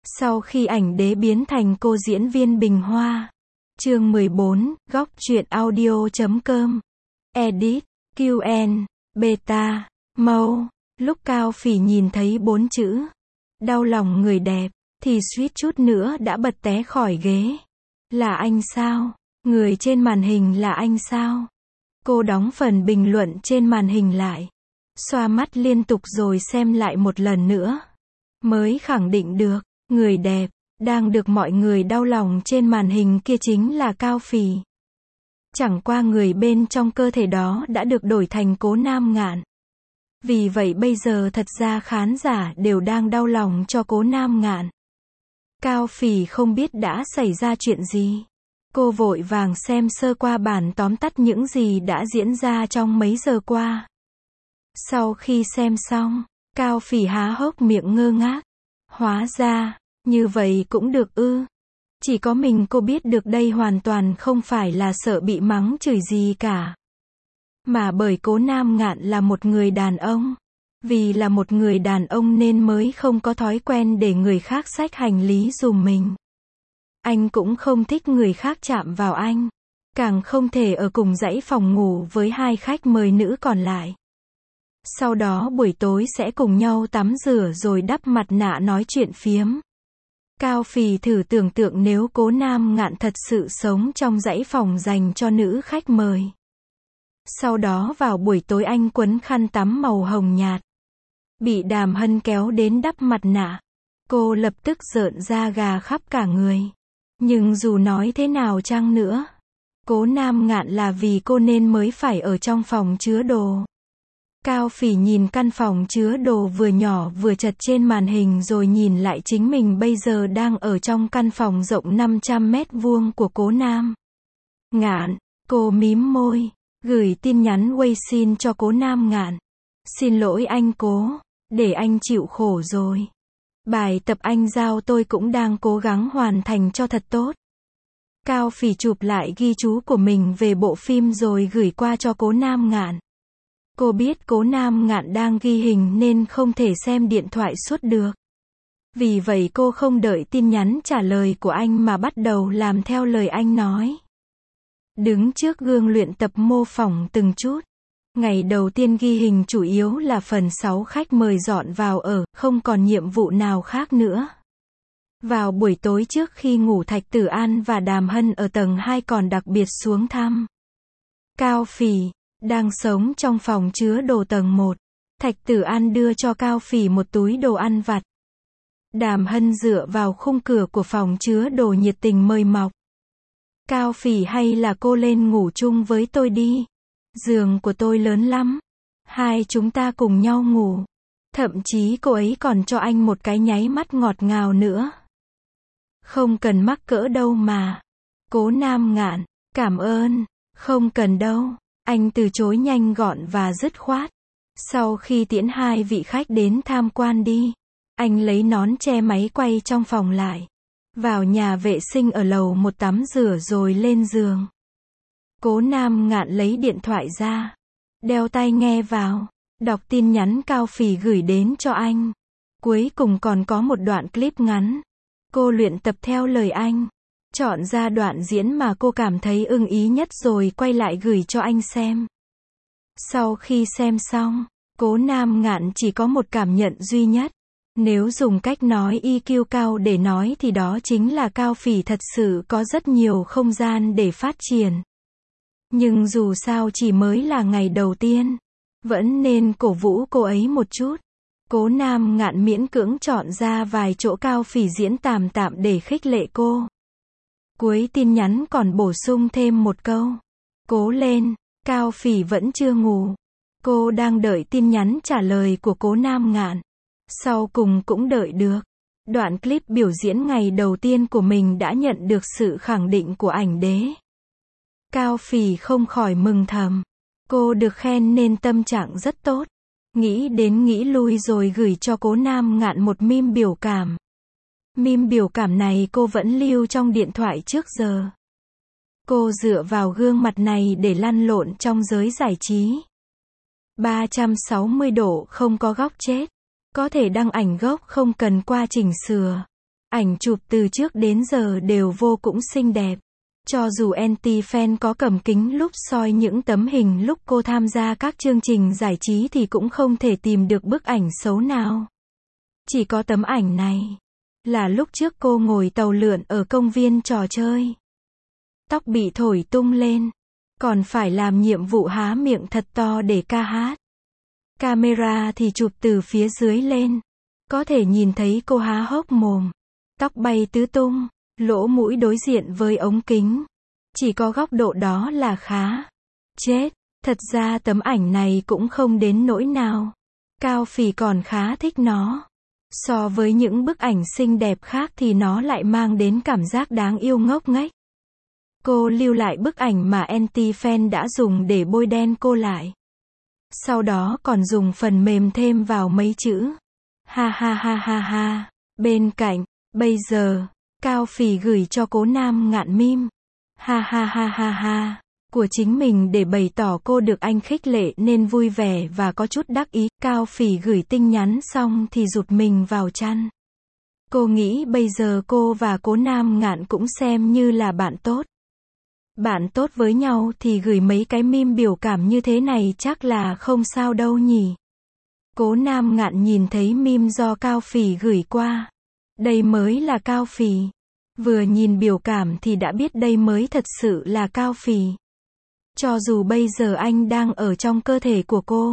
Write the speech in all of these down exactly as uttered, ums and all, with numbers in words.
Sau khi ảnh đế biến thành cô diễn viên Bình Hoa. Chương mười bốn, góc truyện audio chấm com. Edit, quy en, Beta, Mâu. Lúc Cao Phỉ nhìn thấy bốn chữ đau lòng người đẹp, thì suýt chút nữa đã bật té khỏi ghế. Là anh sao? Người trên màn hình là anh sao? Cô đóng phần bình luận trên màn hình lại, xoa mắt liên tục rồi xem lại một lần nữa, mới khẳng định được, người đẹp đang được mọi người đau lòng trên màn hình kia chính là Cao Phỉ. Chẳng qua người bên trong cơ thể đó đã được đổi thành Cố Nam Ngạn. Vì vậy bây giờ thật ra khán giả đều đang đau lòng cho Cố Nam Ngạn. Cao Phỉ không biết đã xảy ra chuyện gì. Cô vội vàng xem sơ qua bản tóm tắt những gì đã diễn ra trong mấy giờ qua. Sau khi xem xong, Cao Phỉ há hốc miệng ngơ ngác. Hóa ra, như vậy cũng được ư. Chỉ có mình cô biết được đây hoàn toàn không phải là sợ bị mắng chửi gì cả. Mà bởi Cố Nam Ngạn là một người đàn ông. Vì là một người đàn ông nên mới không có thói quen để người khác xách hành lý giùm mình. Anh cũng không thích người khác chạm vào anh. Càng không thể ở cùng dãy phòng ngủ với hai khách mời nữ còn lại. Sau đó buổi tối sẽ cùng nhau tắm rửa rồi đắp mặt nạ nói chuyện phiếm. Cao Phỉ thử tưởng tượng nếu Cố Nam Ngạn thật sự sống trong dãy phòng dành cho nữ khách mời. Sau đó vào buổi tối anh quấn khăn tắm màu hồng nhạt, bị Đàm Hân kéo đến đắp mặt nạ. Cô lập tức rợn da gà khắp cả người. Nhưng dù nói thế nào chăng nữa, Cố Nam Ngạn là vì cô nên mới phải ở trong phòng chứa đồ. Cao Phỉ nhìn căn phòng chứa đồ vừa nhỏ vừa chật trên màn hình rồi nhìn lại chính mình bây giờ đang ở trong căn phòng rộng năm trăm mét vuông của Cố Nam Ngạn. Cô mím môi, gửi tin nhắn Weixin cho Cố Nam Ngạn. Xin lỗi anh Cố, để anh chịu khổ rồi. Bài tập anh giao tôi cũng đang cố gắng hoàn thành cho thật tốt. Cao Phỉ chụp lại ghi chú của mình về bộ phim rồi gửi qua cho Cố Nam Ngạn. Cô biết Cố Nam Ngạn đang ghi hình nên không thể xem điện thoại suốt được. Vì vậy cô không đợi tin nhắn trả lời của anh mà bắt đầu làm theo lời anh nói. Đứng trước gương luyện tập mô phỏng từng chút. Ngày đầu tiên ghi hình chủ yếu là phần sáu khách mời dọn vào ở, không còn nhiệm vụ nào khác nữa. Vào buổi tối trước khi ngủ Thạch Tử An và Đàm Hân ở tầng hai còn đặc biệt xuống thăm Cao Phỉ, đang sống trong phòng chứa đồ tầng một. Thạch Tử An đưa cho Cao Phỉ một túi đồ ăn vặt. Đàm Hân dựa vào khung cửa của phòng chứa đồ nhiệt tình mời mọc. Cao Phỉ, hay là cô lên ngủ chung với tôi đi. Giường của tôi lớn lắm. Hai chúng ta cùng nhau ngủ. Thậm chí cô ấy còn cho anh một cái nháy mắt ngọt ngào nữa. Không cần mắc cỡ đâu mà. Cố Nam Ngạn, cảm ơn. Không cần đâu. Anh từ chối nhanh gọn và dứt khoát. Sau khi tiễn hai vị khách đến tham quan đi, anh lấy nón che máy quay trong phòng lại. Vào nhà vệ sinh ở lầu một tắm rửa rồi lên giường. Cố Nam Ngạn lấy điện thoại ra, đeo tai nghe vào, đọc tin nhắn Cao Phỉ gửi đến cho anh. Cuối cùng còn có một đoạn clip ngắn. Cô luyện tập theo lời anh, chọn ra đoạn diễn mà cô cảm thấy ưng ý nhất rồi quay lại gửi cho anh xem. Sau khi xem xong, Cố Nam Ngạn chỉ có một cảm nhận duy nhất. Nếu dùng cách nói i kiu cao để nói thì đó chính là Cao Phỉ thật sự có rất nhiều không gian để phát triển. Nhưng dù sao chỉ mới là ngày đầu tiên, vẫn nên cổ vũ cô ấy một chút. Cố Nam Ngạn miễn cưỡng chọn ra vài chỗ Cao Phỉ diễn tạm tạm để khích lệ cô. Cuối tin nhắn còn bổ sung thêm một câu. Cố lên, Cao Phỉ vẫn chưa ngủ. Cô đang đợi tin nhắn trả lời của Cố Nam Ngạn. Sau cùng cũng đợi được. Đoạn clip biểu diễn ngày đầu tiên của mình đã nhận được sự khẳng định của ảnh đế. Cao Phỉ không khỏi mừng thầm. Cô được khen nên tâm trạng rất tốt. Nghĩ đến nghĩ lui rồi gửi cho Cố Nam Ngạn một meme biểu cảm. Meme biểu cảm này cô vẫn lưu trong điện thoại trước giờ. Cô dựa vào gương mặt này để lăn lộn trong giới giải trí. ba trăm sáu mươi độ không có góc chết. Có thể đăng ảnh gốc không cần qua chỉnh sửa. Ảnh chụp từ trước đến giờ đều vô cũng xinh đẹp. Cho dù anti-fan có cầm kính lúp soi những tấm hình lúc cô tham gia các chương trình giải trí thì cũng không thể tìm được bức ảnh xấu nào. Chỉ có tấm ảnh này. Là lúc trước cô ngồi tàu lượn ở công viên trò chơi. Tóc bị thổi tung lên. Còn phải làm nhiệm vụ há miệng thật to để ca hát. Camera thì chụp từ phía dưới lên. Có thể nhìn thấy cô há hốc mồm. Tóc bay tứ tung. Lỗ mũi đối diện với ống kính. Chỉ có góc độ đó là khá. Chết, thật ra tấm ảnh này cũng không đến nỗi nào. Cao Phỉ còn khá thích nó. So với những bức ảnh xinh đẹp khác thì nó lại mang đến cảm giác đáng yêu ngốc nghếch. Cô lưu lại bức ảnh mà anti-fan đã dùng để bôi đen cô lại. Sau đó còn dùng phần mềm thêm vào mấy chữ. Ha ha ha ha ha. Bên cạnh, bây giờ, Cao Phỉ gửi cho Cố Nam Ngạn meme. Ha ha ha ha ha. Của chính mình để bày tỏ cô được anh khích lệ nên vui vẻ và có chút đắc ý. Cao Phỉ gửi tin nhắn xong thì rụt mình vào chăn. Cô nghĩ bây giờ cô và Cố Nam Ngạn cũng xem như là bạn tốt. Bạn tốt với nhau thì gửi mấy cái meme biểu cảm như thế này chắc là không sao đâu nhỉ. Cố Nam Ngạn nhìn thấy meme do Cao Phỉ gửi qua. Đây mới là Cao Phỉ. Vừa nhìn biểu cảm thì đã biết đây mới thật sự là Cao Phỉ. Cho dù bây giờ anh đang ở trong cơ thể của cô.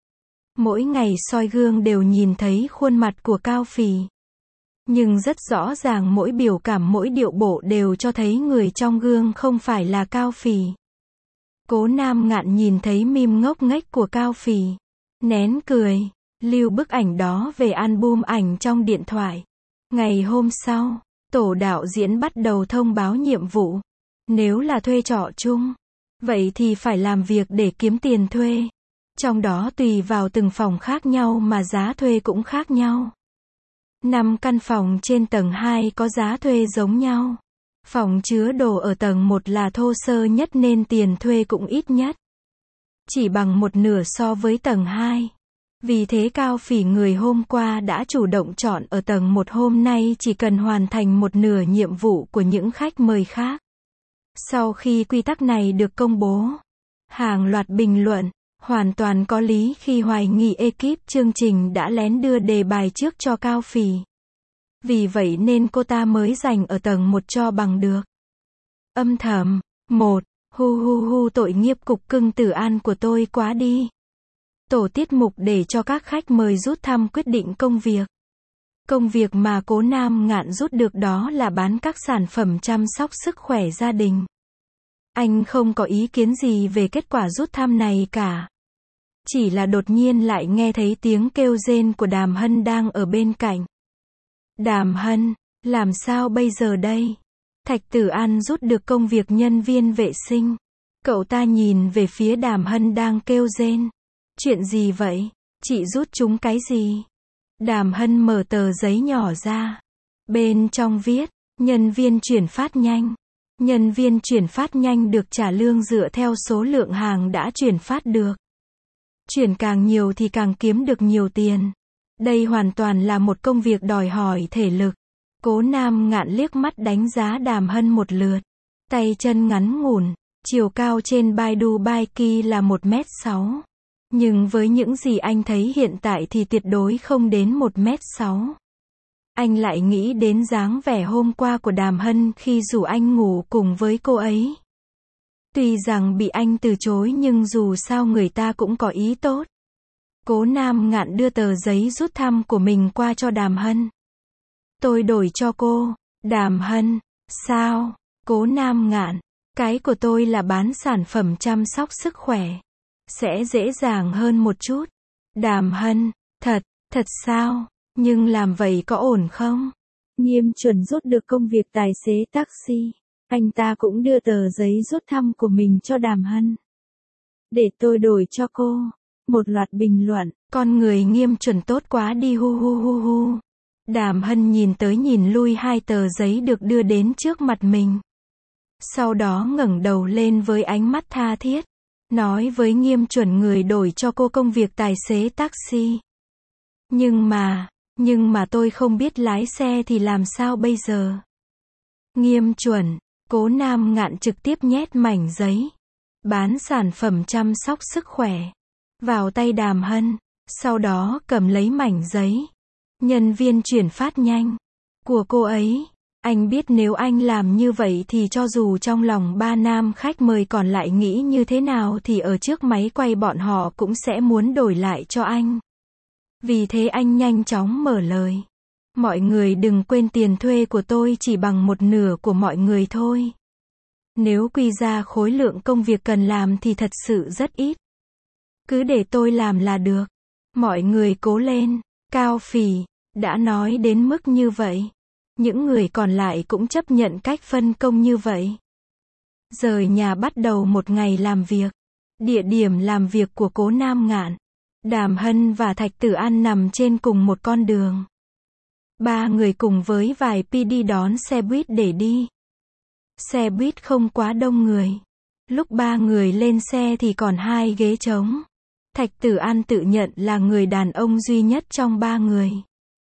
Mỗi ngày soi gương đều nhìn thấy khuôn mặt của Cao Phỉ. Nhưng rất rõ ràng mỗi biểu cảm mỗi điệu bộ đều cho thấy người trong gương không phải là Cao Phỉ. Cố Nam Ngạn nhìn thấy meme ngốc nghếch của Cao Phỉ. Nén cười. Lưu bức ảnh đó về album ảnh trong điện thoại. Ngày hôm sau, tổ đạo diễn bắt đầu thông báo nhiệm vụ. Nếu là thuê trọ chung, vậy thì phải làm việc để kiếm tiền thuê. Trong đó tùy vào từng phòng khác nhau mà giá thuê cũng khác nhau. Năm căn phòng trên tầng hai có giá thuê giống nhau. Phòng chứa đồ ở tầng một là thô sơ nhất nên tiền thuê cũng ít nhất. Chỉ bằng một nửa so với tầng hai. Vì thế Cao Phỉ người hôm qua đã chủ động chọn ở tầng một, hôm nay chỉ cần hoàn thành một nửa nhiệm vụ của những khách mời khác. Sau khi quy tắc này được công bố, hàng loạt bình luận, hoàn toàn có lý khi hoài nghi ekip chương trình đã lén đưa đề bài trước cho Cao Phỉ. Vì vậy nên cô ta mới giành ở tầng một cho bằng được. Âm thầm, một, hu hu hu tội nghiệp cục cưng Tử An của tôi quá đi. Tổ tiết mục để cho các khách mời rút thăm quyết định công việc. Công việc mà Cố Nam Ngạn rút được đó là bán các sản phẩm chăm sóc sức khỏe gia đình. Anh không có ý kiến gì về kết quả rút thăm này cả. Chỉ là đột nhiên lại nghe thấy tiếng kêu rên của Đàm Hân đang ở bên cạnh. Đàm Hân, làm sao bây giờ đây? Thạch Tử An rút được công việc nhân viên vệ sinh. Cậu ta nhìn về phía Đàm Hân đang kêu rên. Chuyện gì vậy? Chị rút chúng cái gì? Đàm Hân mở tờ giấy nhỏ ra. Bên trong viết, nhân viên chuyển phát nhanh. Nhân viên chuyển phát nhanh được trả lương dựa theo số lượng hàng đã chuyển phát được. Chuyển càng nhiều thì càng kiếm được nhiều tiền. Đây hoàn toàn là một công việc đòi hỏi thể lực. Cố Nam Ngạn liếc mắt đánh giá Đàm Hân một lượt. Tay chân ngắn ngủn, chiều cao trên Baidu Baiki là một mét sáu. Nhưng với những gì anh thấy hiện tại thì tuyệt đối không đến một mét sáu. Anh lại nghĩ đến dáng vẻ hôm qua của Đàm Hân khi rủ anh ngủ cùng với cô ấy. Tuy rằng bị anh từ chối nhưng dù sao người ta cũng có ý tốt. Cố Nam Ngạn đưa tờ giấy rút thăm của mình qua cho Đàm Hân. Tôi đổi cho cô. Đàm Hân, sao? Cố Nam Ngạn, cái của tôi là bán sản phẩm chăm sóc sức khỏe. Sẽ dễ dàng hơn một chút. Đàm Hân, thật, thật sao? Nhưng làm vậy có ổn không? Nghiêm Chuẩn rút được công việc tài xế taxi. Anh ta cũng đưa tờ giấy rút thăm của mình cho Đàm Hân. Để tôi đổi cho cô. Một loạt bình luận, con người Nghiêm Chuẩn tốt quá đi hu hu hu hu. Đàm Hân nhìn tới nhìn lui hai tờ giấy được đưa đến trước mặt mình. Sau đó ngẩng đầu lên với ánh mắt tha thiết. Nói với Nghiêm Chuẩn người đổi cho cô công việc tài xế taxi. Nhưng mà, Nhưng mà tôi không biết lái xe thì làm sao bây giờ? Nghiêm chuẩn, Cố Nam Ngạn trực tiếp nhét mảnh giấy bán sản phẩm chăm sóc sức khỏe vào tay Đàm Hân, sau đó cầm lấy mảnh giấy. Nhân viên chuyển phát nhanh của cô ấy. Anh biết nếu anh làm như vậy thì cho dù trong lòng ba nam khách mời còn lại nghĩ như thế nào thì ở trước máy quay bọn họ cũng sẽ muốn đổi lại cho anh. Vì thế anh nhanh chóng mở lời. Mọi người đừng quên tiền thuê của tôi chỉ bằng một nửa của mọi người thôi. Nếu quy ra khối lượng công việc cần làm thì thật sự rất ít. Cứ để tôi làm là được. Mọi người cố lên. Cao Phỉ đã nói đến mức như vậy. Những người còn lại cũng chấp nhận cách phân công như vậy. Rời nhà bắt đầu một ngày làm việc. Địa điểm làm việc của Cố Nam Ngạn, Đàm Hân và Thạch Tử An nằm trên cùng một con đường. Ba người cùng với vài pê đê đón xe buýt để đi. Xe buýt không quá đông người. Lúc ba người lên xe thì còn hai ghế trống. Thạch Tử An tự nhận là người đàn ông duy nhất trong ba người.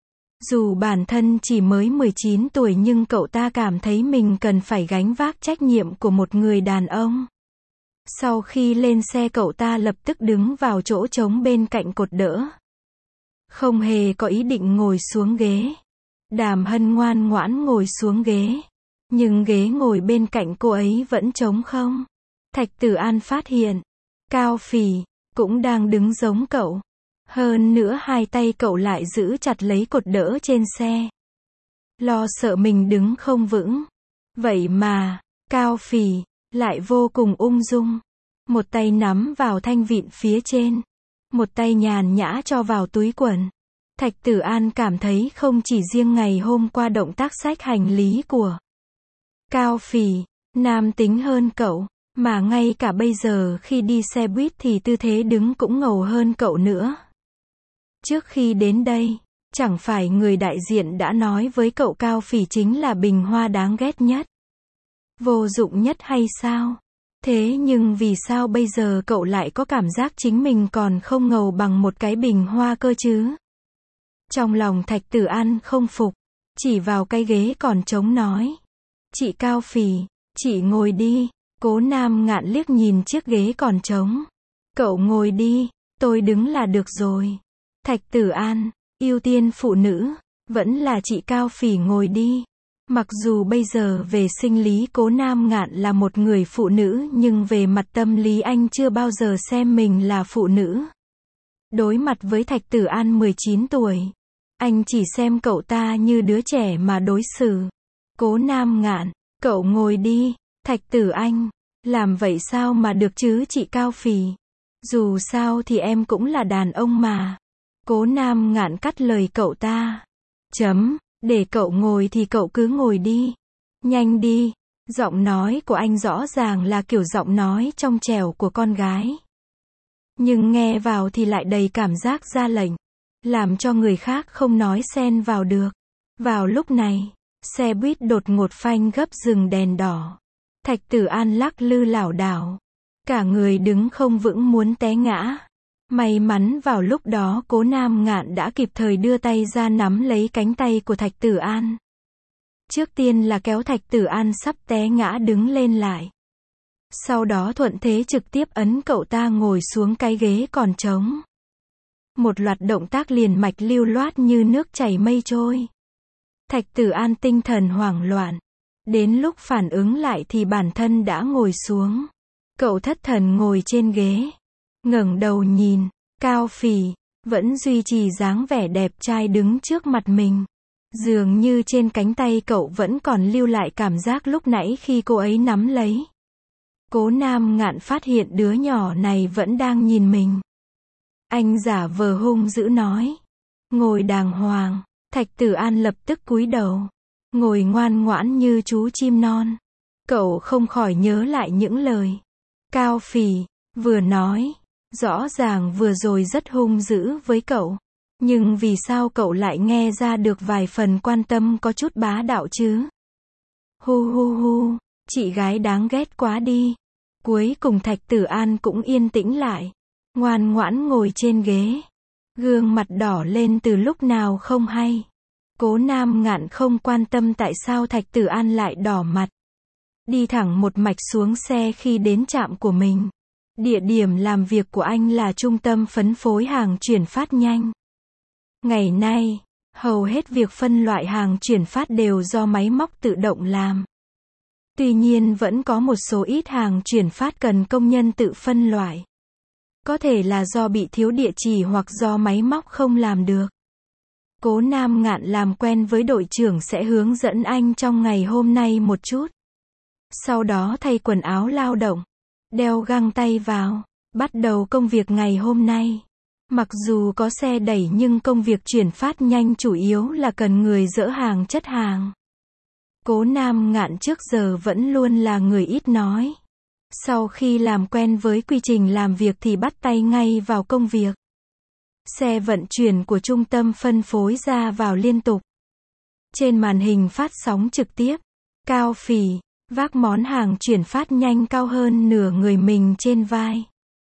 Dù bản thân chỉ mới mười chín tuổi nhưng cậu ta cảm thấy mình cần phải gánh vác trách nhiệm của một người đàn ông. Sau khi lên xe cậu ta lập tức đứng vào chỗ trống bên cạnh cột đỡ. Không hề có ý định ngồi xuống ghế. Đàm Hân ngoan ngoãn ngồi xuống ghế. Nhưng ghế ngồi bên cạnh cô ấy vẫn trống không. Thạch Tử An phát hiện. Cao Phỉ cũng đang đứng giống cậu. Hơn nữa hai tay cậu lại giữ chặt lấy cột đỡ trên xe. Lo sợ mình đứng không vững. Vậy mà, Cao Phỉ lại vô cùng ung dung. Một tay nắm vào thanh vịn phía trên. Một tay nhàn nhã cho vào túi quần. Thạch Tử An cảm thấy không chỉ riêng ngày hôm qua động tác xách hành lý của Cao Phỉ nam tính hơn cậu, mà ngay cả bây giờ khi đi xe buýt thì tư thế đứng cũng ngầu hơn cậu nữa. Trước khi đến đây, chẳng phải người đại diện đã nói với cậu Cao Phỉ chính là bình hoa đáng ghét nhất, vô dụng nhất hay sao? Thế nhưng vì sao bây giờ cậu lại có cảm giác chính mình còn không ngầu bằng một cái bình hoa cơ chứ? Trong lòng Thạch Tử An không phục, chỉ vào cái ghế còn trống nói. Chị Cao Phỉ, chị ngồi đi. Cố Nam Ngạn liếc nhìn chiếc ghế còn trống. Cậu ngồi đi, tôi đứng là được rồi. Thạch Tử An, ưu tiên phụ nữ, vẫn là chị Cao Phỉ ngồi đi. Mặc dù bây giờ về sinh lý Cố Nam Ngạn là một người phụ nữ nhưng về mặt tâm lý anh chưa bao giờ xem mình là phụ nữ. Đối mặt với Thạch Tử An mười chín tuổi, anh chỉ xem cậu ta như đứa trẻ mà đối xử. Cố Nam Ngạn, cậu ngồi đi. Thạch Tử Anh, làm vậy sao mà được chứ chị Cao Phỉ? Dù sao thì em cũng là đàn ông mà. Cố Nam Ngạn cắt lời cậu ta. Chấm, để cậu ngồi thì cậu cứ ngồi đi. Nhanh đi. Giọng nói của anh rõ ràng là kiểu giọng nói trong trẻo của con gái. Nhưng nghe vào thì lại đầy cảm giác ra lệnh. Làm cho người khác không nói xen vào được. Vào lúc này, xe buýt đột ngột phanh gấp dừng đèn đỏ. Thạch Tử An lắc lư lảo đảo. Cả người đứng không vững muốn té ngã. May mắn vào lúc đó Cố Nam Ngạn đã kịp thời đưa tay ra nắm lấy cánh tay của Thạch Tử An. Trước tiên là kéo Thạch Tử An sắp té ngã đứng lên lại. Sau đó thuận thế trực tiếp ấn cậu ta ngồi xuống cái ghế còn trống. Một loạt động tác liền mạch lưu loát như nước chảy mây trôi. Thạch Tử An tinh thần hoảng loạn. Đến lúc phản ứng lại thì bản thân đã ngồi xuống. Cậu thất thần ngồi trên ghế. Ngẩng đầu nhìn, Cao Phỉ vẫn duy trì dáng vẻ đẹp trai đứng trước mặt mình. Dường như trên cánh tay cậu vẫn còn lưu lại cảm giác lúc nãy khi cô ấy nắm lấy. Cố Nam Ngạn phát hiện đứa nhỏ này vẫn đang nhìn mình. Anh giả vờ hung dữ nói. Ngồi đàng hoàng. Thạch Tử An lập tức cúi đầu. Ngồi ngoan ngoãn như chú chim non. Cậu không khỏi nhớ lại những lời Cao Phỉ vừa nói. Rõ ràng vừa rồi rất hung dữ với cậu. Nhưng vì sao cậu lại nghe ra được vài phần quan tâm có chút bá đạo chứ? Hu hu hu, chị gái đáng ghét quá đi. Cuối cùng Thạch Tử An cũng yên tĩnh lại. Ngoan ngoãn ngồi trên ghế. Gương mặt đỏ lên từ lúc nào không hay. Cố Nam Ngạn không quan tâm tại sao Thạch Tử An lại đỏ mặt. Đi thẳng một mạch xuống xe khi đến trạm của mình. Địa điểm làm việc của anh là trung tâm phân phối hàng chuyển phát nhanh. Ngày nay, hầu hết việc phân loại hàng chuyển phát đều do máy móc tự động làm. Tuy nhiên vẫn có một số ít hàng chuyển phát cần công nhân tự phân loại. Có thể là do bị thiếu địa chỉ hoặc do máy móc không làm được. Cố Nam Ngạn làm quen với đội trưởng sẽ hướng dẫn anh trong ngày hôm nay một chút. Sau đó thay quần áo lao động, đeo găng tay vào, bắt đầu công việc ngày hôm nay. Mặc dù có xe đẩy nhưng công việc chuyển phát nhanh chủ yếu là cần người dỡ hàng chất hàng. Cố Nam Ngạn trước giờ vẫn luôn là người ít nói. Sau khi làm quen với quy trình làm việc thì bắt tay ngay vào công việc. Xe vận chuyển của trung tâm phân phối ra vào liên tục. Trên màn hình phát sóng trực tiếp, Cao Phỉ vác món hàng chuyển phát nhanh cao hơn nửa người mình trên vai.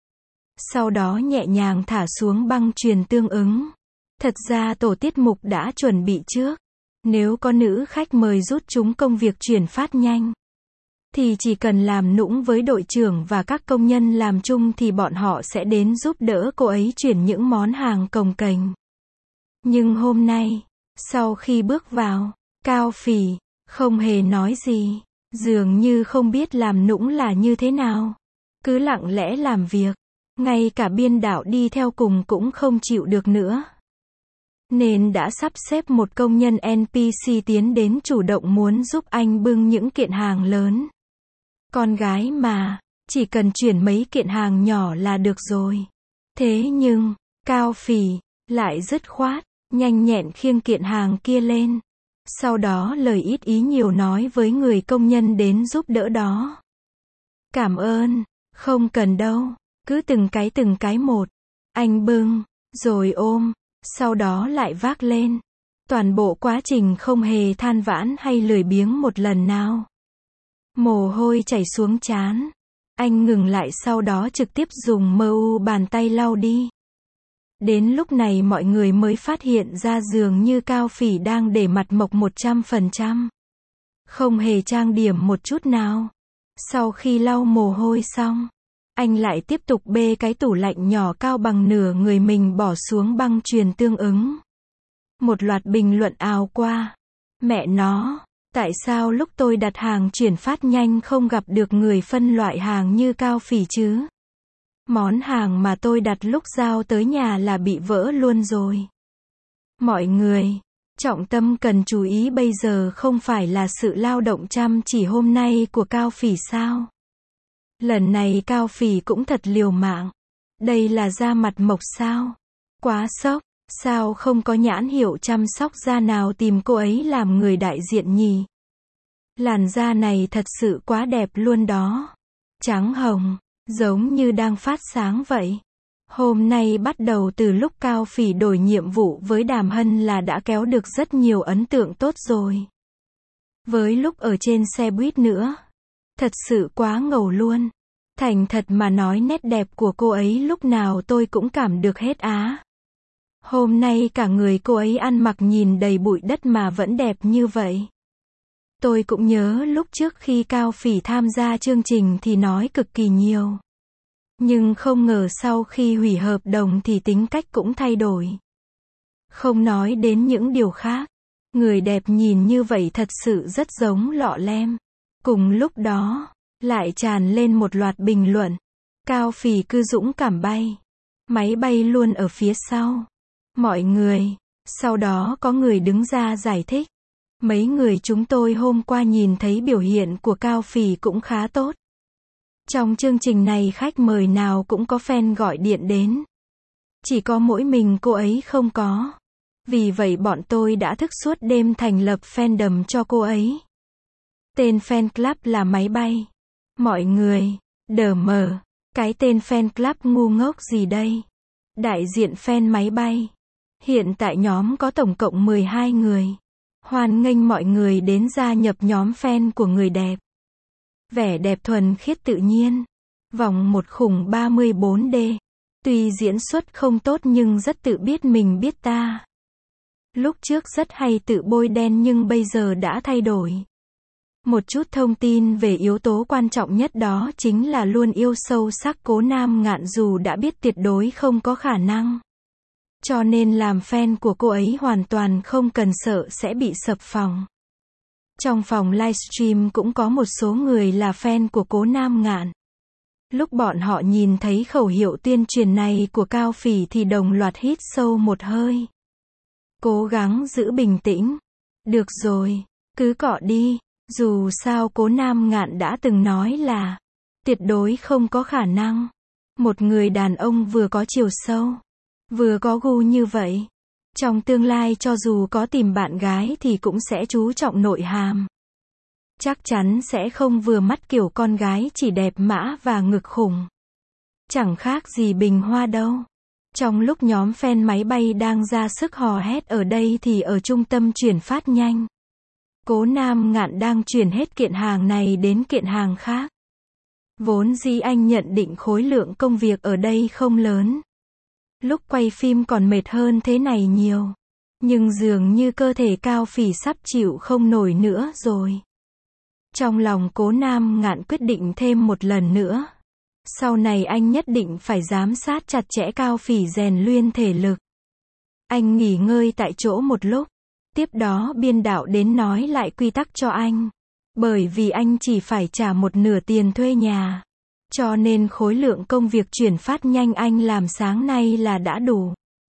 Sau đó nhẹ nhàng thả xuống băng chuyền tương ứng. Thật ra tổ tiết mục đã chuẩn bị trước. Nếu có nữ khách mời rút chúng công việc chuyển phát nhanh, thì chỉ cần làm nũng với đội trưởng và các công nhân làm chung thì bọn họ sẽ đến giúp đỡ cô ấy chuyển những món hàng cồng kềnh. Nhưng hôm nay, sau khi bước vào, Cao Phỉ không hề nói gì, dường như không biết làm nũng là như thế nào. Cứ lặng lẽ làm việc, ngay cả biên đạo đi theo cùng cũng không chịu được nữa. Nên đã sắp xếp một công nhân en pê xê tiến đến chủ động muốn giúp anh bưng những kiện hàng lớn. Con gái mà, chỉ cần chuyển mấy kiện hàng nhỏ là được rồi. Thế nhưng, Cao Phỉ lại dứt khoát, nhanh nhẹn khiêng kiện hàng kia lên. Sau đó lời ít ý nhiều nói với người công nhân đến giúp đỡ đó. Cảm ơn, không cần đâu, cứ từng cái từng cái một. Anh bưng, rồi ôm, sau đó lại vác lên. Toàn bộ quá trình không hề than vãn hay lười biếng một lần nào. Mồ hôi chảy xuống trán. Anh ngừng lại sau đó trực tiếp dùng mơ u bàn tay lau đi. Đến lúc này mọi người mới phát hiện ra dường như Cao Phỉ đang để mặt mộc một trăm phần trăm. Không hề trang điểm một chút nào. Sau khi lau mồ hôi xong, anh lại tiếp tục bê cái tủ lạnh nhỏ cao bằng nửa người mình bỏ xuống băng chuyền tương ứng. Một loạt bình luận ào qua. Mẹ nó, tại sao lúc tôi đặt hàng chuyển phát nhanh không gặp được người phân loại hàng như Cao Phỉ chứ? Món hàng mà tôi đặt lúc giao tới nhà là bị vỡ luôn rồi. Mọi người, trọng tâm cần chú ý bây giờ không phải là sự lao động chăm chỉ hôm nay của Cao Phỉ sao? Lần này Cao Phỉ cũng thật liều mạng. Đây là da mặt mộc sao? Quá sốc, sao không có nhãn hiệu chăm sóc da nào tìm cô ấy làm người đại diện nhỉ? Làn da này thật sự quá đẹp luôn đó. Trắng hồng, giống như đang phát sáng vậy. Hôm nay bắt đầu từ lúc Cao Phỉ đổi nhiệm vụ với Đàm Hân là đã kéo được rất nhiều ấn tượng tốt rồi. Với lúc ở trên xe buýt nữa. Thật sự quá ngầu luôn. Thành thật mà nói nét đẹp của cô ấy lúc nào tôi cũng cảm được hết á. Hôm nay cả người cô ấy ăn mặc nhìn đầy bụi đất mà vẫn đẹp như vậy. Tôi cũng nhớ lúc trước khi Cao Phỉ tham gia chương trình thì nói cực kỳ nhiều. Nhưng không ngờ sau khi hủy hợp đồng thì tính cách cũng thay đổi. Không nói đến những điều khác. Người đẹp nhìn như vậy thật sự rất giống lọ lem. Cùng lúc đó, lại tràn lên một loạt bình luận. Cao Phỉ cứ dũng cảm bay. Máy bay luôn ở phía sau. Mọi người. Sau đó có người đứng ra giải thích. Mấy người chúng tôi hôm qua nhìn thấy biểu hiện của Cao Phỉ cũng khá tốt. Trong chương trình này khách mời nào cũng có fan gọi điện đến. Chỉ có mỗi mình cô ấy không có. Vì vậy bọn tôi đã thức suốt đêm thành lập fandom cho cô ấy. Tên fan club là máy bay. Mọi người, đờ mờ, cái tên fan club ngu ngốc gì đây? Đại diện fan máy bay. Hiện tại nhóm có tổng cộng mười hai người. Hoan nghênh mọi người đến gia nhập nhóm fan của người đẹp. Vẻ đẹp thuần khiết tự nhiên. Vòng một khủng ba mươi bốn D. Tuy diễn xuất không tốt nhưng rất tự biết mình biết ta. Lúc trước rất hay tự bôi đen nhưng bây giờ đã thay đổi. Một chút thông tin về yếu tố quan trọng nhất đó chính là luôn yêu sâu sắc Cố Nam Ngạn dù đã biết tuyệt đối không có khả năng. Cho nên làm fan của cô ấy hoàn toàn không cần sợ sẽ bị sập phòng. Trong phòng livestream cũng có một số người là fan của Cố Nam Ngạn. Lúc bọn họ nhìn thấy khẩu hiệu tuyên truyền này của Cao Phỉ thì đồng loạt hít sâu một hơi. Cố gắng giữ bình tĩnh. Được rồi, cứ cọ đi. Dù sao Cố Nam Ngạn đã từng nói là tuyệt đối không có khả năng. Một người đàn ông vừa có chiều sâu, vừa có gu như vậy, trong tương lai cho dù có tìm bạn gái thì cũng sẽ chú trọng nội hàm. Chắc chắn sẽ không vừa mắt kiểu con gái chỉ đẹp mã và ngực khủng. Chẳng khác gì Bình Hoa đâu. Trong lúc nhóm fan máy bay đang ra sức hò hét ở đây thì ở trung tâm chuyển phát nhanh, Cố Nam Ngạn đang chuyển hết kiện hàng này đến kiện hàng khác. Vốn dĩ anh nhận định khối lượng công việc ở đây không lớn. Lúc quay phim còn mệt hơn thế này nhiều. Nhưng dường như cơ thể Cao Phỉ sắp chịu không nổi nữa rồi. Trong lòng Cố Nam Ngạn quyết định thêm một lần nữa. Sau này anh nhất định phải giám sát chặt chẽ Cao Phỉ rèn luyện thể lực. Anh nghỉ ngơi tại chỗ một lúc. Tiếp đó biên đạo đến nói lại quy tắc cho anh. Bởi vì anh chỉ phải trả một nửa tiền thuê nhà. Cho nên khối lượng công việc chuyển phát nhanh anh làm sáng nay là đã đủ.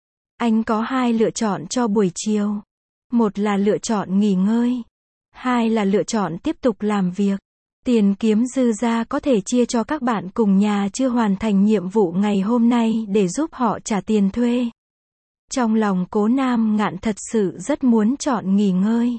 Anh có hai lựa chọn cho buổi chiều. Một là lựa chọn nghỉ ngơi. Hai là lựa chọn tiếp tục làm việc. Tiền kiếm dư ra có thể chia cho các bạn cùng nhà chưa hoàn thành nhiệm vụ ngày hôm nay để giúp họ trả tiền thuê. Trong lòng Cố Nam Ngạn thật sự rất muốn chọn nghỉ ngơi.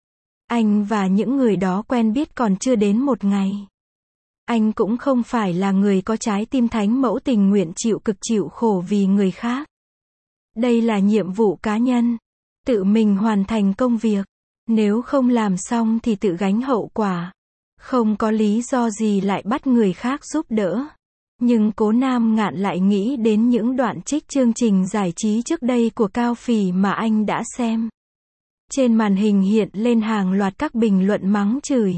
Anh và những người đó quen biết còn chưa đến một ngày. Anh cũng không phải là người có trái tim thánh mẫu tình nguyện chịu cực chịu khổ vì người khác. Đây là nhiệm vụ cá nhân. Tự mình hoàn thành công việc. Nếu không làm xong thì tự gánh hậu quả. Không có lý do gì lại bắt người khác giúp đỡ. Nhưng Cố Nam Ngạn lại nghĩ đến những đoạn trích chương trình giải trí trước đây của Cao Phỉ mà anh đã xem. Trên màn hình hiện lên hàng loạt các bình luận mắng chửi.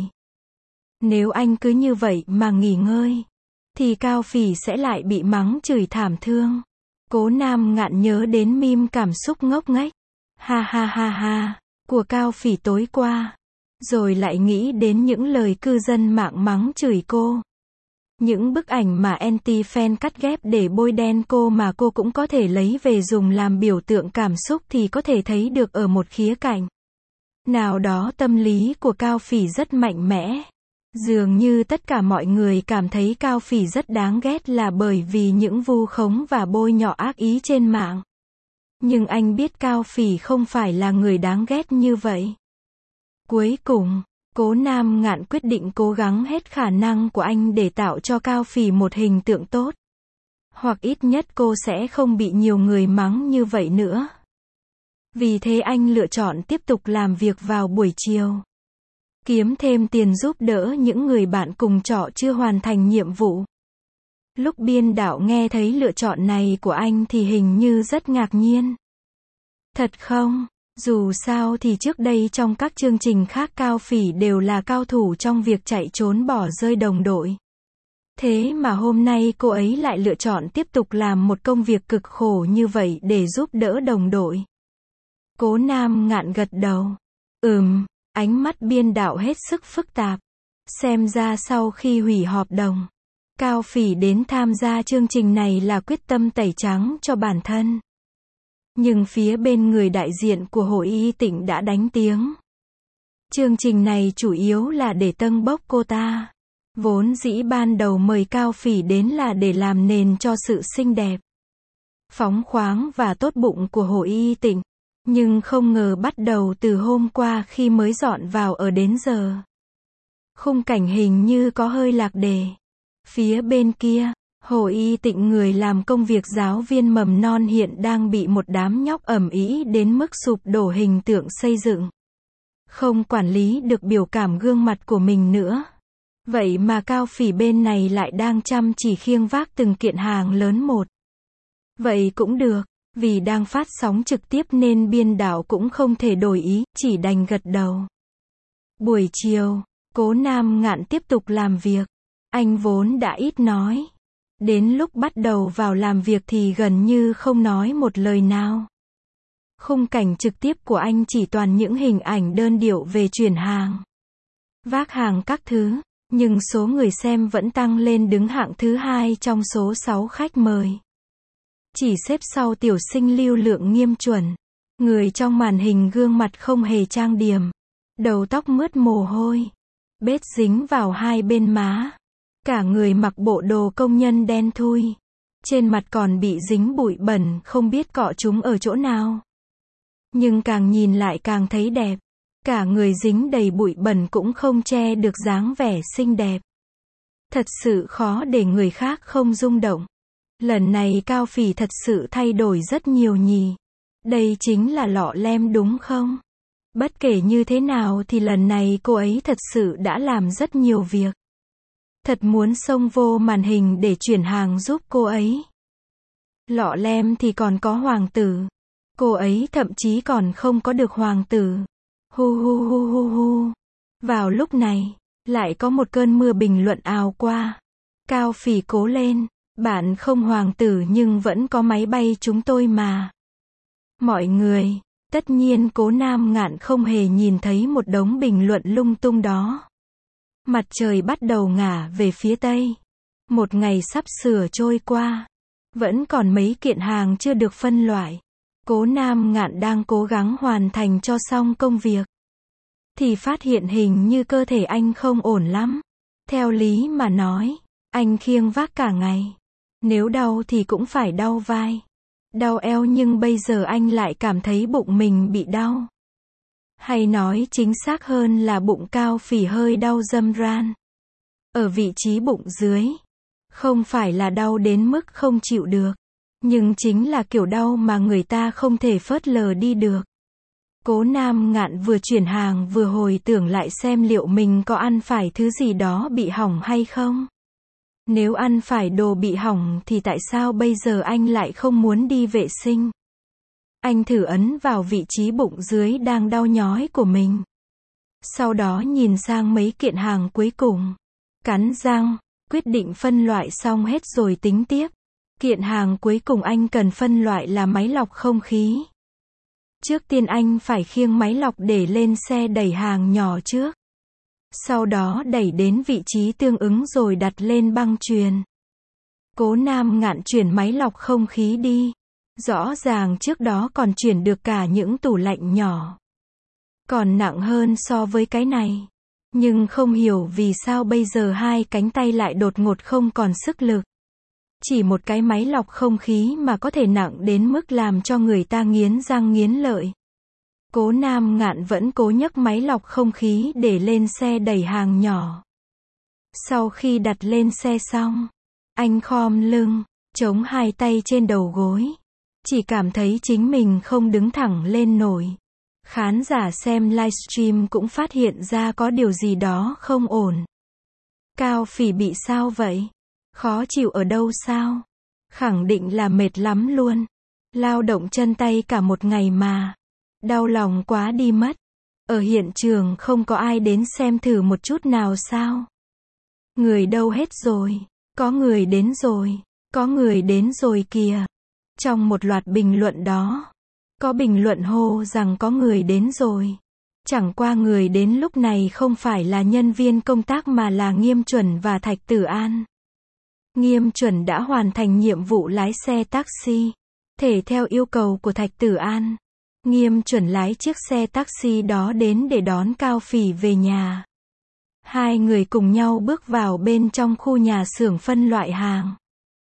Nếu anh cứ như vậy mà nghỉ ngơi, thì Cao Phỉ sẽ lại bị mắng chửi thảm thương. Cố Nam Ngạn nhớ đến meme cảm xúc ngốc nghếch. Ha ha ha ha, của Cao Phỉ tối qua. Rồi lại nghĩ đến những lời cư dân mạng mắng chửi cô. Những bức ảnh mà anti-fan cắt ghép để bôi đen cô mà cô cũng có thể lấy về dùng làm biểu tượng cảm xúc thì có thể thấy được ở một khía cạnh nào đó tâm lý của Cao Phỉ rất mạnh mẽ. Dường như tất cả mọi người cảm thấy Cao Phỉ rất đáng ghét là bởi vì những vu khống và bôi nhọ ác ý trên mạng. Nhưng anh biết Cao Phỉ không phải là người đáng ghét như vậy. Cuối cùng, Cố Nam Ngạn quyết định cố gắng hết khả năng của anh để tạo cho Cao Phỉ một hình tượng tốt. Hoặc ít nhất cô sẽ không bị nhiều người mắng như vậy nữa. Vì thế anh lựa chọn tiếp tục làm việc vào buổi chiều. Kiếm thêm tiền giúp đỡ những người bạn cùng trọ chưa hoàn thành nhiệm vụ. Lúc biên đạo nghe thấy lựa chọn này của anh thì hình như rất ngạc nhiên. Thật không? Dù sao thì trước đây trong các chương trình khác Cao Phỉ đều là cao thủ trong việc chạy trốn bỏ rơi đồng đội. Thế mà hôm nay cô ấy lại lựa chọn tiếp tục làm một công việc cực khổ như vậy để giúp đỡ đồng đội. Cố Nam Ngạn gật đầu. Ừm, ánh mắt biên đạo hết sức phức tạp. Xem ra sau khi hủy hợp đồng, Cao Phỉ đến tham gia chương trình này là quyết tâm tẩy trắng cho bản thân. Nhưng phía bên người đại diện của Hội Y Tịnh đã đánh tiếng. Chương trình này chủ yếu là để tâng bốc cô ta. Vốn dĩ ban đầu mời Cao Phỉ đến là để làm nền cho sự xinh đẹp, phóng khoáng và tốt bụng của Hội Y Tịnh. Nhưng không ngờ bắt đầu từ hôm qua khi mới dọn vào ở đến giờ, khung cảnh hình như có hơi lạc đề. Phía bên kia, Hội Y Tịnh người làm công việc giáo viên mầm non hiện đang bị một đám nhóc ầm ĩ đến mức sụp đổ hình tượng xây dựng. Không quản lý được biểu cảm gương mặt của mình nữa. Vậy mà Cao Phỉ bên này lại đang chăm chỉ khiêng vác từng kiện hàng lớn một. Vậy cũng được, vì đang phát sóng trực tiếp nên biên đạo cũng không thể đổi ý, chỉ đành gật đầu. Buổi chiều, Cố Nam Ngạn tiếp tục làm việc. Anh vốn đã ít nói. Đến lúc bắt đầu vào làm việc thì gần như không nói một lời nào. Khung cảnh trực tiếp của anh chỉ toàn những hình ảnh đơn điệu về chuyển hàng, vác hàng các thứ, nhưng số người xem vẫn tăng lên đứng hạng thứ hai trong số sáu khách mời. Chỉ xếp sau tiểu sinh Lưu Lượng Nghiêm chuẩn. Người trong màn hình gương mặt không hề trang điểm. Đầu tóc mướt mồ hôi. Bết dính vào hai bên má. Cả người mặc bộ đồ công nhân đen thui. Trên mặt còn bị dính bụi bẩn không biết cọ chúng ở chỗ nào. Nhưng càng nhìn lại càng thấy đẹp. Cả người dính đầy bụi bẩn cũng không che được dáng vẻ xinh đẹp. Thật sự khó để người khác không rung động. Lần này Cao Phỉ thật sự thay đổi rất nhiều nhỉ. Đây chính là Lọ Lem đúng không? Bất kể như thế nào thì lần này cô ấy thật sự đã làm rất nhiều việc. Thật muốn xông vô màn hình để chuyển hàng giúp cô ấy. Lọ Lem thì còn có hoàng tử. Cô ấy thậm chí còn không có được hoàng tử. Hu hu hu hu hu. Vào lúc này, lại có một cơn mưa bình luận ào qua. Cao Phỉ cố lên. Bạn không hoàng tử nhưng vẫn có máy bay chúng tôi mà. Mọi người, tất nhiên Cố Nam Ngạn không hề nhìn thấy một đống bình luận lung tung đó. Mặt trời bắt đầu ngả về phía tây. Một ngày sắp sửa trôi qua. Vẫn còn mấy kiện hàng chưa được phân loại. Cố Nam Ngạn đang cố gắng hoàn thành cho xong công việc. Thì phát hiện hình như cơ thể anh không ổn lắm. Theo lý mà nói, anh khiêng vác cả ngày. Nếu đau thì cũng phải đau vai, đau eo nhưng bây giờ anh lại cảm thấy bụng mình bị đau. Hay nói chính xác hơn là bụng Cao Phỉ hơi đau râm ran. Ở vị trí bụng dưới. Không phải là đau đến mức không chịu được. Nhưng chính là kiểu đau mà người ta không thể phớt lờ đi được. Cố Nam Ngạn vừa chuyển hàng vừa hồi tưởng lại xem liệu mình có ăn phải thứ gì đó bị hỏng hay không. Nếu ăn phải đồ bị hỏng thì tại sao bây giờ anh lại không muốn đi vệ sinh? Anh thử ấn vào vị trí bụng dưới đang đau nhói của mình. Sau đó nhìn sang mấy kiện hàng cuối cùng. Cắn răng, quyết định phân loại xong hết rồi tính tiếp. Kiện hàng cuối cùng anh cần phân loại là máy lọc không khí. Trước tiên anh phải khiêng máy lọc để lên xe đẩy hàng nhỏ trước. Sau đó đẩy đến vị trí tương ứng rồi đặt lên băng chuyền. Cố Nam Ngạn chuyển máy lọc không khí đi. Rõ ràng trước đó còn chuyển được cả những tủ lạnh nhỏ. Còn nặng hơn so với cái này. Nhưng không hiểu vì sao bây giờ hai cánh tay lại đột ngột không còn sức lực. Chỉ một cái máy lọc không khí mà có thể nặng đến mức làm cho người ta nghiến răng nghiến lợi. Cố Nam Ngạn vẫn cố nhấc máy lọc không khí để lên xe đẩy hàng nhỏ. Sau khi đặt lên xe xong, anh khom lưng, chống hai tay trên đầu gối. Chỉ cảm thấy chính mình không đứng thẳng lên nổi. Khán giả xem livestream cũng phát hiện ra có điều gì đó không ổn. Cao Phỉ bị sao vậy? Khó chịu ở đâu sao? Khẳng định là mệt lắm luôn. Lao động chân tay cả một ngày mà. Đau lòng quá đi mất. Ở hiện trường không có ai đến xem thử một chút nào sao? Người đâu hết rồi? Có người đến rồi. Có người đến rồi kìa. Trong một loạt bình luận đó, có bình luận hô rằng có người đến rồi. Chẳng qua người đến lúc này không phải là nhân viên công tác mà là Nghiêm Chuẩn và Thạch Tử An. Nghiêm Chuẩn đã hoàn thành nhiệm vụ lái xe taxi, thể theo yêu cầu của Thạch Tử An. Nghiêm Chuẩn lái chiếc xe taxi đó đến để đón Cao Phỉ về nhà. Hai người cùng nhau bước vào bên trong khu nhà xưởng phân loại hàng.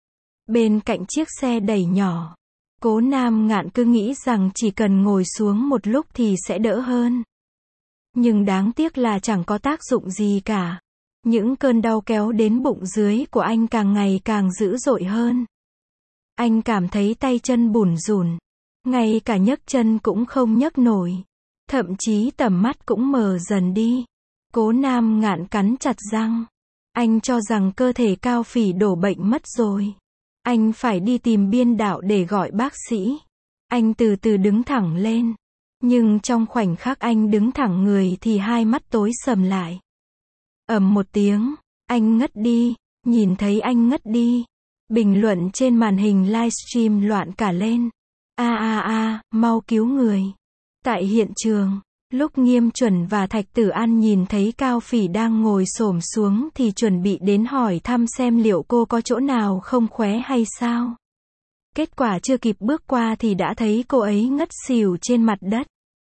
Bên cạnh chiếc xe đẩy nhỏ, Cố Nam Ngạn cứ nghĩ rằng chỉ cần ngồi xuống một lúc thì sẽ đỡ hơn. Nhưng đáng tiếc là chẳng có tác dụng gì cả. Những cơn đau kéo đến bụng dưới của anh càng ngày càng dữ dội hơn. Anh cảm thấy tay chân bủn rủn. Ngay cả nhấc chân cũng không nhấc nổi. Thậm chí tầm mắt cũng mờ dần đi. Cố Nam Ngạn cắn chặt răng. Anh cho rằng cơ thể Cao Phỉ đổ bệnh mất rồi. Anh phải đi tìm biên đạo để gọi bác sĩ. Anh từ từ đứng thẳng lên. Nhưng trong khoảnh khắc anh đứng thẳng người thì hai mắt tối sầm lại. Ầm một tiếng, anh ngất đi. Nhìn thấy anh ngất đi, bình luận trên màn hình livestream loạn cả lên. A a a, mau cứu người. Tại hiện trường, lúc Nghiêm Chuẩn và Thạch Tử An nhìn thấy Cao Phỉ đang ngồi xổm xuống thì chuẩn bị đến hỏi thăm xem liệu cô có chỗ nào không khỏe hay sao. Kết quả chưa kịp bước qua thì đã thấy cô ấy ngất xỉu trên mặt đất.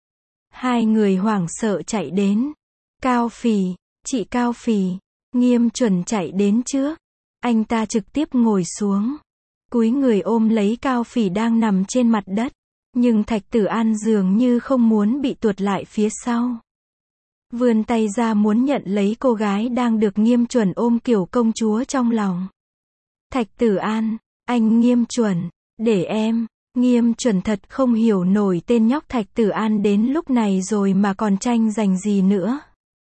Hai người hoảng sợ chạy đến. Cao Phỉ, chị Cao Phỉ. Nghiêm Chuẩn chạy đến trước. Anh ta trực tiếp ngồi xuống. Cúi người ôm lấy Cao Phỉ đang nằm trên mặt đất. Nhưng Thạch Tử An dường như không muốn bị tuột lại phía sau. Vươn tay ra muốn nhận lấy cô gái đang được Nghiêm Chuẩn ôm kiểu công chúa trong lòng. Thạch Tử An, anh Nghiêm Chuẩn, để em. Nghiêm Chuẩn thật không hiểu nổi tên nhóc Thạch Tử An đến lúc này rồi mà còn tranh giành gì nữa.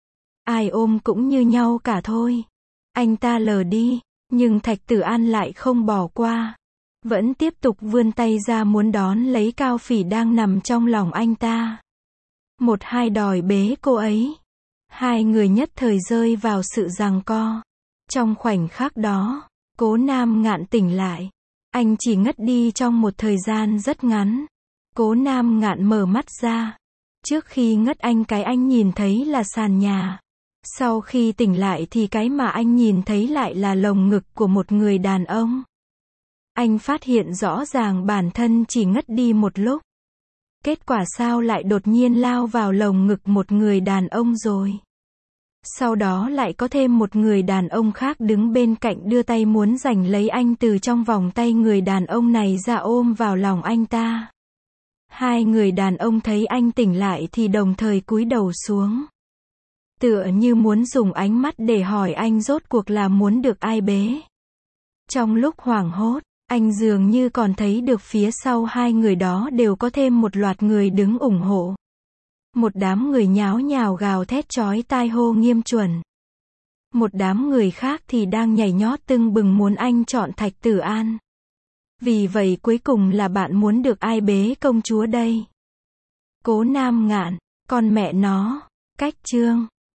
Ai ôm cũng như nhau cả thôi. Anh ta lờ đi, nhưng Thạch Tử An lại không bỏ qua. Vẫn tiếp tục vươn tay ra muốn đón lấy Cao Phỉ đang nằm trong lòng anh ta. Một hai đòi bế cô ấy. Hai người nhất thời rơi vào sự giằng co. Trong khoảnh khắc đó, Cố Nam Ngạn tỉnh lại. Anh chỉ ngất đi trong một thời gian rất ngắn. Cố Nam Ngạn mở mắt ra. Trước khi ngất anh cái anh nhìn thấy là sàn nhà. Sau khi tỉnh lại thì cái mà anh nhìn thấy lại là lồng ngực của một người đàn ông. Anh phát hiện rõ ràng bản thân chỉ ngất đi một lúc. Kết quả sao lại đột nhiên lao vào lồng ngực một người đàn ông rồi. Sau đó lại có thêm một người đàn ông khác đứng bên cạnh đưa tay muốn giành lấy anh từ trong vòng tay người đàn ông này ra ôm vào lòng anh ta. Hai người đàn ông thấy anh tỉnh lại thì đồng thời cúi đầu xuống. Tựa như muốn dùng ánh mắt để hỏi anh rốt cuộc là muốn được ai bế. Trong lúc hoảng hốt, anh dường như còn thấy được phía sau hai người đó đều có thêm một loạt người đứng ủng hộ. Một đám người nháo nhào gào thét chói tai hô Nghiêm Chuẩn. Một đám người khác thì đang nhảy nhót tưng bừng muốn anh chọn Thạch Tử An. Vì vậy cuối cùng là bạn muốn được ai bế công chúa đây? Cố Nam Ngạn, con mẹ nó, cách chương.